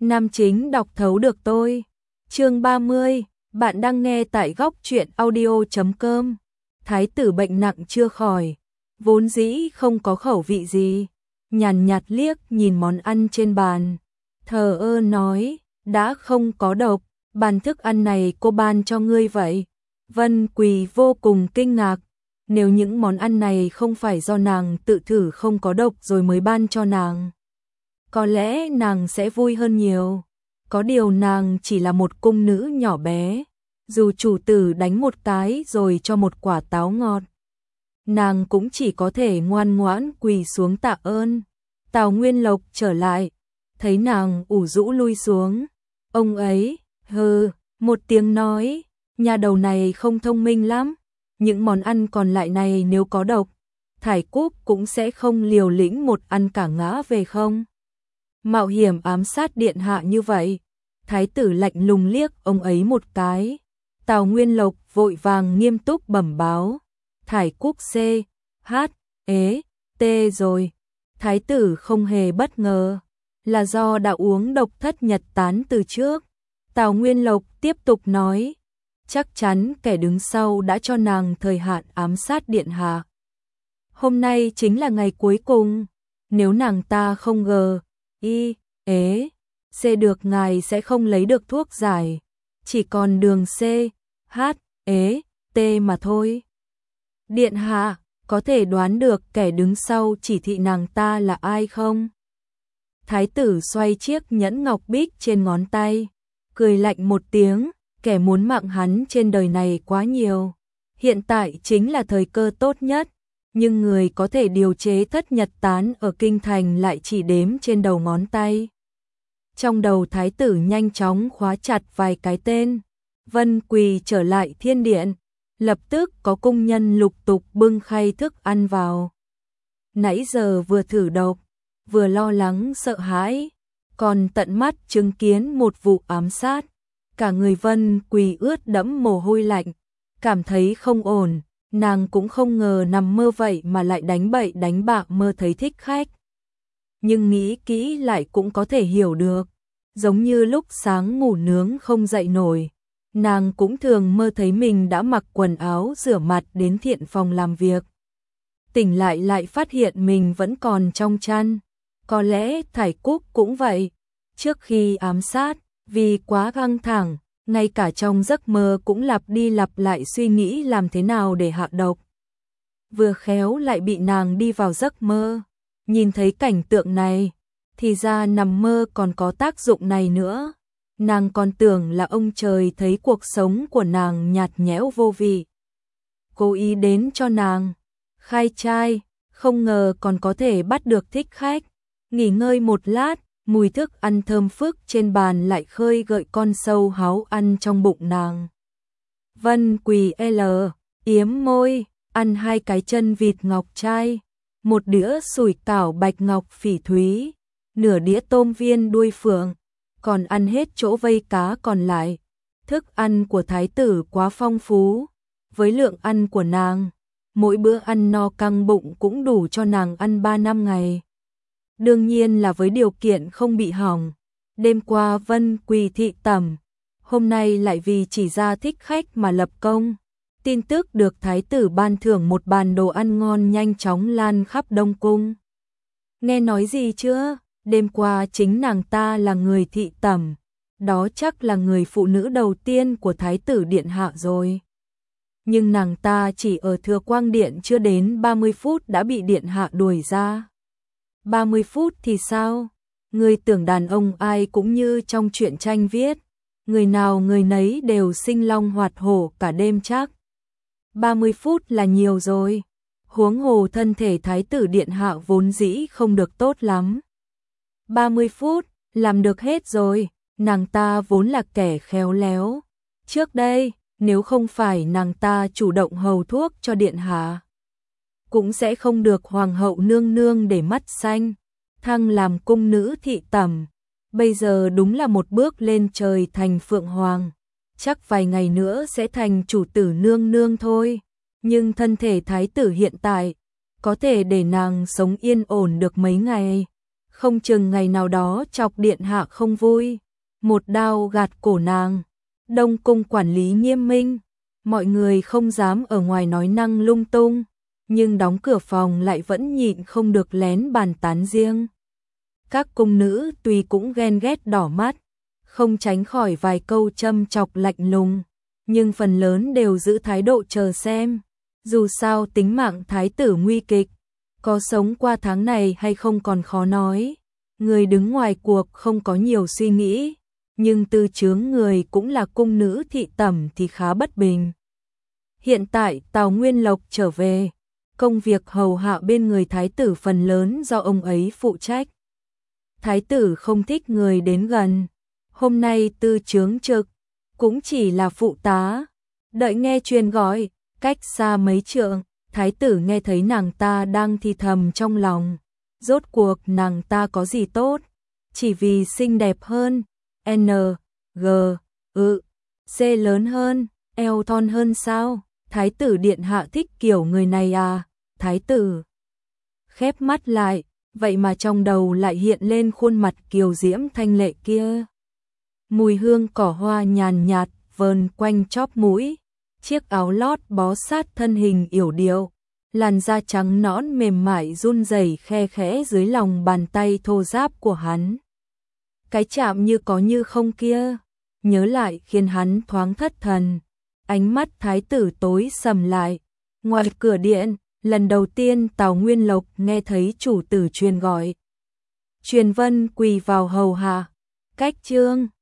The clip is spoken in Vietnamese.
Nam chính đọc thấu được tôi. Chương 30, bạn đang nghe tại góc truyện audio.com. Thái tử bệnh nặng chưa khỏi, vốn dĩ không có khẩu vị gì, nhàn nhạt liếc nhìn món ăn trên bàn, thờ ơ nói, đã không có độc, bàn thức ăn này cô ban cho ngươi vậy. Vân Quỳ vô cùng kinh ngạc, nếu những món ăn này không phải do nàng tự thử không có độc rồi mới ban cho nàng, có lẽ nàng sẽ vui hơn nhiều. Có điều nàng chỉ là một cung nữ nhỏ bé, dù chủ tử đánh một cái rồi cho một quả táo ngọt, nàng cũng chỉ có thể ngoan ngoãn quỳ xuống tạ ơn. Tào Nguyên Lộc trở lại, thấy nàng ủ rũ lui xuống, ông ấy hừ một tiếng nói, nhà đầu này không thông minh lắm, những món ăn còn lại này nếu có độc, Thải Cúc cũng sẽ không liều lĩnh một ăn cả ngã về không. Mạo hiểm ám sát điện hạ như vậy. Thái tử lạnh lùng liếc ông ấy một cái. Tào Nguyên Lộc vội vàng nghiêm túc bẩm báo, Thải Cúc C, H, T rồi. Thái tử không hề bất ngờ, là do đã uống độc thất nhật tán từ trước. Tào Nguyên Lộc tiếp tục nói, chắc chắn kẻ đứng sau đã cho nàng thời hạn ám sát điện hạ. Hôm nay chính là ngày cuối cùng, nếu nàng ta không C được ngài sẽ không lấy được thuốc giải, chỉ còn đường C, H, T mà thôi. Điện hạ, có thể đoán được kẻ đứng sau chỉ thị nàng ta là ai không? Thái tử xoay chiếc nhẫn ngọc bích trên ngón tay, cười lạnh một tiếng, kẻ muốn mạng hắn trên đời này quá nhiều. Hiện tại chính là thời cơ tốt nhất, nhưng người có thể điều chế thất nhật tán ở kinh thành lại chỉ đếm trên đầu ngón tay. Trong đầu thái tử nhanh chóng khóa chặt vài cái tên. Vân Quỳ trở lại thiên điện, lập tức có cung nhân lục tục bưng khay thức ăn vào. Nãy giờ vừa thử độc, vừa lo lắng sợ hãi, còn tận mắt chứng kiến một vụ ám sát. Cả người Vân Quỳ ướt đẫm mồ hôi lạnh, cảm thấy không ổn, nàng cũng không ngờ nằm mơ vậy mà lại đánh bậy đánh bạ mơ thấy thích khách. Nhưng nghĩ kỹ lại cũng có thể hiểu được, giống như lúc sáng ngủ nướng không dậy nổi, nàng cũng thường mơ thấy mình đã mặc quần áo rửa mặt đến thiện phòng làm việc. Tỉnh lại phát hiện mình vẫn còn trong chăn, có lẽ Thải Cúc cũng vậy, trước khi ám sát, vì quá căng thẳng, ngay cả trong giấc mơ cũng lặp đi lặp lại suy nghĩ làm thế nào để hạ độc. Vừa khéo lại bị nàng đi vào giấc mơ, nhìn thấy cảnh tượng này, thì ra nằm mơ còn có tác dụng này nữa. Nàng còn tưởng là ông trời thấy cuộc sống của nàng nhạt nhẽo vô vị, cố ý đến cho nàng khai trai, không ngờ còn có thể bắt được thích khách. Nghỉ ngơi một lát, mùi thức ăn thơm phức trên bàn lại khơi gợi con sâu háu ăn trong bụng nàng. Vân Quỳ yếm môi, ăn 2 cái chân vịt ngọc trai, một đĩa sủi cảo bạch ngọc phỉ thúy, nửa đĩa tôm viên đuôi phượng, còn ăn hết chỗ vây cá còn lại. Thức ăn của thái tử quá phong phú, với lượng ăn của nàng, mỗi bữa ăn no căng bụng cũng đủ cho nàng ăn 3 năm ngày. Đương nhiên là với điều kiện không bị hỏng. Đêm qua Vân Quỳ thị tẩm, hôm nay lại vì chỉ ra thích khách mà lập công. Tin tức được thái tử ban thưởng một bàn đồ ăn ngon nhanh chóng lan khắp Đông Cung. Nghe nói gì chưa? Đêm qua chính nàng ta là người thị tẩm, đó chắc là người phụ nữ đầu tiên của thái tử điện hạ rồi. Nhưng nàng ta chỉ ở Thừa Quang Điện chưa đến 30 phút đã bị điện hạ đuổi ra. 30 phút thì sao? Người tưởng đàn ông ai cũng như trong truyện tranh viết, người nào người nấy đều sinh long hoạt hổ cả đêm chắc. 30 phút là nhiều rồi, huống hồ thân thể thái tử điện hạ vốn dĩ không được tốt lắm. 30 phút, làm được hết rồi, nàng ta vốn là kẻ khéo léo. Trước đây, nếu không phải nàng ta chủ động hầu thuốc cho điện hạ, cũng sẽ không được hoàng hậu nương nương để mắt xanh, thăng làm cung nữ thị tẩm. Bây giờ đúng là một bước lên trời thành phượng hoàng, chắc vài ngày nữa sẽ thành chủ tử nương nương thôi. Nhưng thân thể thái tử hiện tại, có thể để nàng sống yên ổn được mấy ngày. không chừng ngày nào đó chọc điện hạ không vui, một đao gạt cổ nàng. Đông cung quản lý nghiêm minh, mọi người không dám ở ngoài nói năng lung tung, nhưng đóng cửa phòng lại vẫn nhịn không được lén bàn tán riêng. Các cung nữ tuy cũng ghen ghét đỏ mắt, không tránh khỏi vài câu châm chọc lạnh lùng, nhưng phần lớn đều giữ thái độ chờ xem. Dù sao tính mạng thái tử nguy kịch, có sống qua tháng này hay không còn khó nói. Người đứng ngoài cuộc không có nhiều suy nghĩ, nhưng tư chướng người cũng là cung nữ thị tẩm thì khá bất bình. Hiện tại Tào Nguyên Lộc trở về, công việc hầu hạ bên người thái tử phần lớn do ông ấy phụ trách. Thái tử không thích người đến gần, hôm nay tư chướng trực, cũng chỉ là phụ tá. Đợi nghe truyền gọi, cách xa mấy trượng, thái tử nghe thấy nàng ta đang thì thầm trong lòng. Rốt cuộc nàng ta có gì tốt, chỉ vì xinh đẹp hơn, N, G, C lớn hơn, eo thon hơn sao? Thái tử điện hạ thích kiểu người này à? Thái tử khép mắt lại, vậy mà trong đầu lại hiện lên khuôn mặt kiều diễm thanh lệ kia. Mùi hương cỏ hoa nhàn nhạt vờn quanh chóp mũi, chiếc áo lót bó sát thân hình yểu điệu, làn da trắng nõn mềm mại run rẩy khe khẽ dưới lòng bàn tay thô ráp của hắn. Cái chạm như có như không kia, nhớ lại khiến hắn thoáng thất thần. Ánh mắt thái tử tối sầm lại. Ngoài cửa điện, lần đầu tiên Tào Nguyên Lộc nghe thấy chủ tử truyền gọi. Truyền Vân quỳ vào hầu hạ. Cách chương